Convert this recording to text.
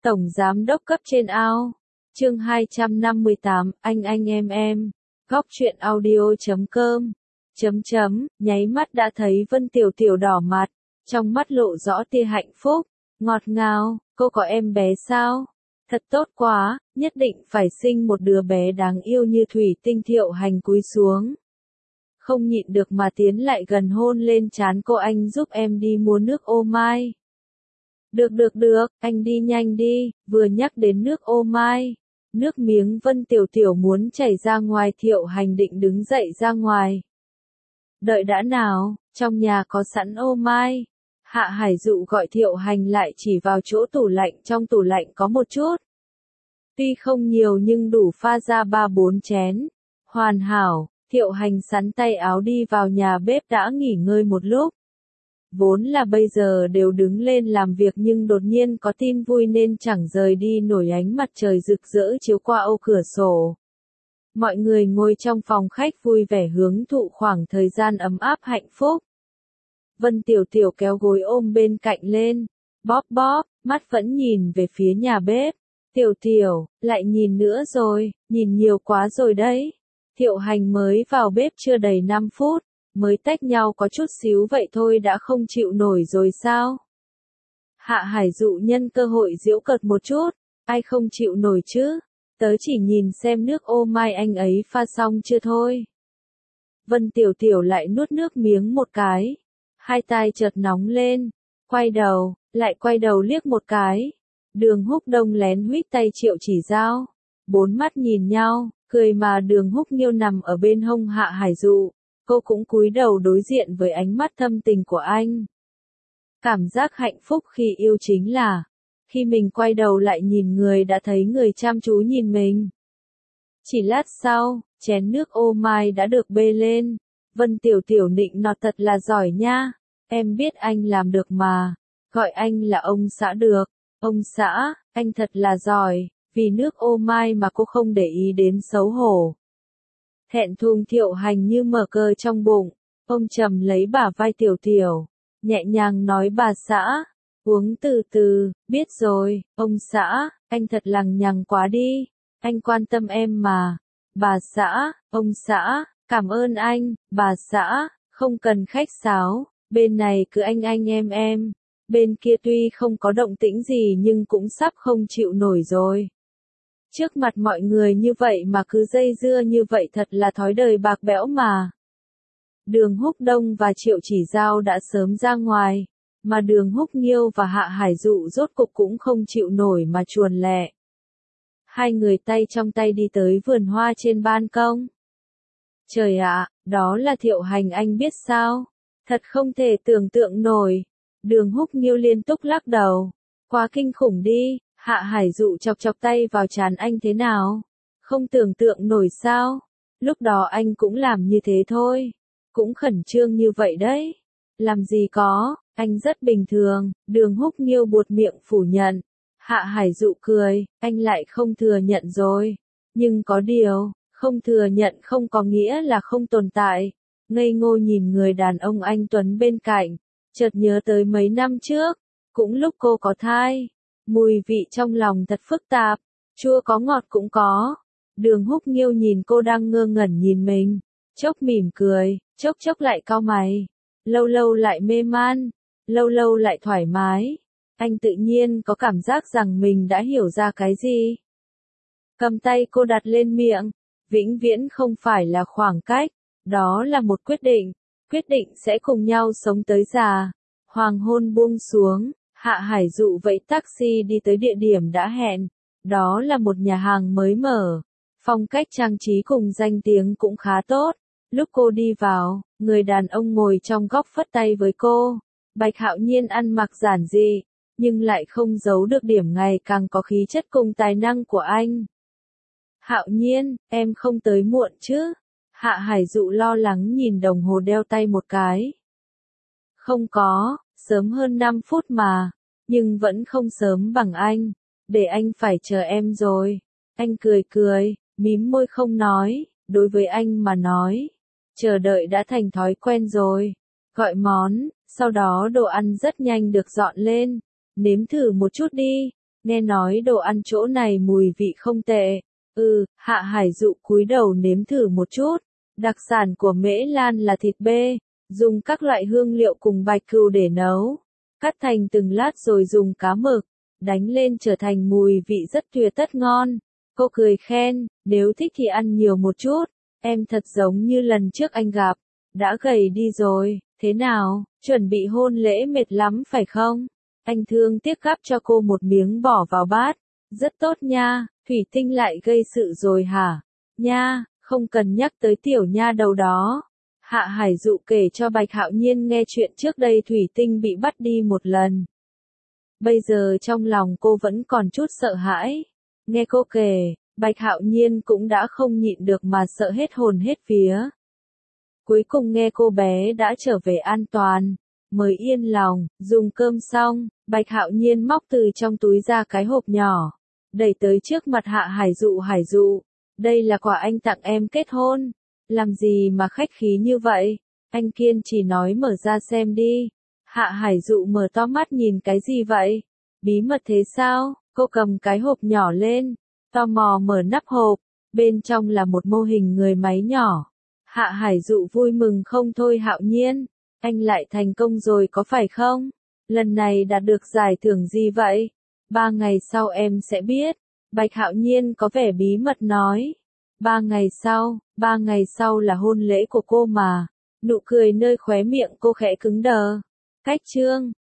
Tổng Giám đốc cấp trên ao. Chương 258, anh em. Góc truyện audio.com. Nháy mắt đã thấy Vân Tiểu Tiểu đỏ mặt, trong mắt lộ rõ tia hạnh phúc, ngọt ngào, cô có em bé sao? Thật tốt quá, nhất định phải sinh một đứa bé đáng yêu như thủy tinh. Thiệu Hành cúi xuống, không nhịn được mà tiến lại gần hôn lên trán cô. Anh giúp em đi mua nước ô mai. Được, anh đi nhanh đi. Vừa nhắc đến nước ô mai, nước miếng Vân Tiểu Tiểu muốn chảy ra ngoài. Thiệu Hành định đứng dậy ra ngoài. Đợi đã nào, trong nhà có sẵn ô mai. Hạ Hải Dụ gọi Thiệu Hành lại, chỉ vào chỗ tủ lạnh. Trong tủ lạnh có một chút. Tuy không nhiều nhưng đủ pha ra 3-4 chén. Hoàn hảo. Thiệu Hành sắn tay áo đi vào nhà bếp. Đã nghỉ ngơi một lúc, vốn là bây giờ đều đứng lên làm việc, nhưng đột nhiên có tin vui nên chẳng rời đi nổi. Ánh mặt trời rực rỡ chiếu qua ô cửa sổ. Mọi người ngồi trong phòng khách vui vẻ hưởng thụ khoảng thời gian ấm áp hạnh phúc. Vân Tiểu Tiểu kéo gối ôm bên cạnh lên, bóp, mắt vẫn nhìn về phía nhà bếp. Tiểu Tiểu, lại nhìn nữa rồi, nhìn nhiều quá rồi đấy. Thiệu Hành mới vào bếp chưa đầy 5 phút, mới tách nhau có chút xíu vậy thôi đã không chịu nổi rồi sao? Hạ Hải Dụ nhân cơ hội giễu cợt một chút, ai không chịu nổi chứ? Tớ chỉ nhìn xem nước ô mai anh ấy pha xong chưa thôi. Vân Tiểu Tiểu lại nuốt nước miếng một cái, hai tai chợt nóng lên, lại quay đầu liếc một cái. Đường Húc Đông lén huýt tay Triệu Chỉ Giao, bốn mắt nhìn nhau, cười mà. Đường Húc Nghiêu nằm ở bên hông Hạ Hải Dụ, cô cũng cúi đầu đối diện với ánh mắt thâm tình của anh. Cảm giác hạnh phúc khi yêu chính là khi mình quay đầu lại nhìn người đã thấy người chăm chú nhìn mình. Chỉ lát sau, chén nước ô mai đã được bê lên. Vân Tiểu Tiểu nịnh nọt, thật là giỏi nha, em biết anh làm được mà, gọi anh là ông xã được. Ông xã, anh thật là giỏi, vì nước ô mai mà cô không để ý đến xấu hổ. Thẹn thùng Thiệu Hành như mở cờ trong bụng, ông trầm lấy bả vai Tiểu Tiểu, nhẹ nhàng nói: bà xã, uống từ từ. Biết rồi, ông xã, anh thật lằng nhằng quá đi, anh quan tâm em mà. Bà xã, ông xã, cảm ơn anh. Bà xã, không cần khách sáo, bên này cứ anh em. Bên kia tuy không có động tĩnh gì nhưng cũng sắp không chịu nổi rồi. Trước mặt mọi người như vậy mà cứ dây dưa như vậy thật là thói đời bạc bẽo mà. Đường Húc Đông và Triệu Chỉ Giao đã sớm ra ngoài, mà Đường Húc Nghiêu và Hạ Hải Dụ rốt cục cũng không chịu nổi mà chuồn lẹ. Hai người tay trong tay đi tới vườn hoa trên ban công. Trời ạ, đó là Thiệu Hành, anh biết sao? Thật không thể tưởng tượng nổi. Đường Húc Nghiêu liên tục lắc đầu. Quá kinh khủng đi. Hạ Hải Dụ chọc tay vào trán anh. Thế nào? Không tưởng tượng nổi sao? Lúc đó anh cũng làm như thế thôi. Cũng khẩn trương như vậy đấy. Làm gì có, anh rất bình thường. Đường Húc Nghiêu buột miệng phủ nhận. Hạ Hải Dụ cười, anh lại không thừa nhận rồi. Nhưng có điều, không thừa nhận không có nghĩa là không tồn tại. Ngây ngô nhìn người đàn ông anh tuấn bên cạnh, chợt nhớ tới mấy năm trước, cũng lúc cô có thai. Mùi vị trong lòng thật phức tạp, chua có ngọt cũng có. Đường Húc Nghiêu nhìn cô đang ngơ ngẩn nhìn mình, chốc mỉm cười, chốc lại cau mày, lâu lâu lại mê man, lâu lâu lại thoải mái. Anh tự nhiên có cảm giác rằng mình đã hiểu ra cái gì. Cầm tay cô đặt lên miệng, vĩnh viễn không phải là khoảng cách, đó là một quyết định sẽ cùng nhau sống tới già. Hoàng hôn buông xuống, Hạ Hải Dụ vẫy taxi đi tới địa điểm đã hẹn. Đó là một nhà hàng mới mở, phong cách trang trí cùng danh tiếng cũng khá tốt. Lúc cô đi vào, người đàn ông ngồi trong góc phất tay với cô. Bạch Hạo Nhiên ăn mặc giản dị, nhưng lại không giấu được điểm ngày càng có khí chất cùng tài năng của anh. Hạo Nhiên, em không tới muộn chứ? Hạ Hải Dụ lo lắng nhìn đồng hồ đeo tay một cái. Không có, sớm hơn 5 phút mà, nhưng vẫn không sớm bằng anh. Để anh phải chờ em rồi. Anh cười, mím môi không nói. Đối với anh mà nói, chờ đợi đã thành thói quen rồi. Gọi món, sau đó đồ ăn rất nhanh được dọn lên. Nếm thử một chút đi. Nghe nói đồ ăn chỗ này mùi vị không tệ. Hạ Hải Dụ cúi đầu nếm thử một chút. Đặc sản của Mễ Lan là thịt bê, dùng các loại hương liệu cùng bạch cừu để nấu, cắt thành từng lát rồi dùng cá mực, đánh lên trở thành mùi vị rất tuyệt tất ngon. Cô cười khen, nếu thích thì ăn nhiều một chút, em thật giống như lần trước anh gặp, đã gầy đi rồi, thế nào, chuẩn bị hôn lễ mệt lắm phải không? Anh thương tiếc gắp cho cô một miếng bỏ vào bát, rất tốt nha, Thủy Tinh lại gây sự rồi hả? Nha, không cần nhắc tới tiểu nha đầu đó. Hạ Hải Dụ kể cho Bạch Hạo Nhiên nghe chuyện trước đây Thủy Tinh bị bắt đi một lần. Bây giờ trong lòng cô vẫn còn chút sợ hãi. Nghe cô kể, Bạch Hạo Nhiên cũng đã không nhịn được mà sợ hết hồn hết vía. Cuối cùng nghe cô bé đã trở về an toàn, mới yên lòng. Dùng cơm xong, Bạch Hạo Nhiên móc từ trong túi ra cái hộp nhỏ, đẩy tới trước mặt Hạ Hải Dụ. Hải Dụ, đây là quà anh tặng em kết hôn. Làm gì mà khách khí như vậy? Anh kiên trì nói mở ra xem đi. Hạ Hải Dụ mở to mắt nhìn cái gì vậy? Bí mật thế sao? Cô cầm cái hộp nhỏ lên, tò mò mở nắp hộp, bên trong là một mô hình người máy nhỏ. Hạ Hải Dụ vui mừng không thôi. Hạo Nhiên, anh lại thành công rồi có phải không? Lần này đạt được giải thưởng gì vậy? 3 ngày sau em sẽ biết. Bạch Hạo Nhiên có vẻ bí mật nói. 3 ngày sau là hôn lễ của cô mà. Nụ cười nơi khóe miệng cô khẽ cứng đờ. Cách chương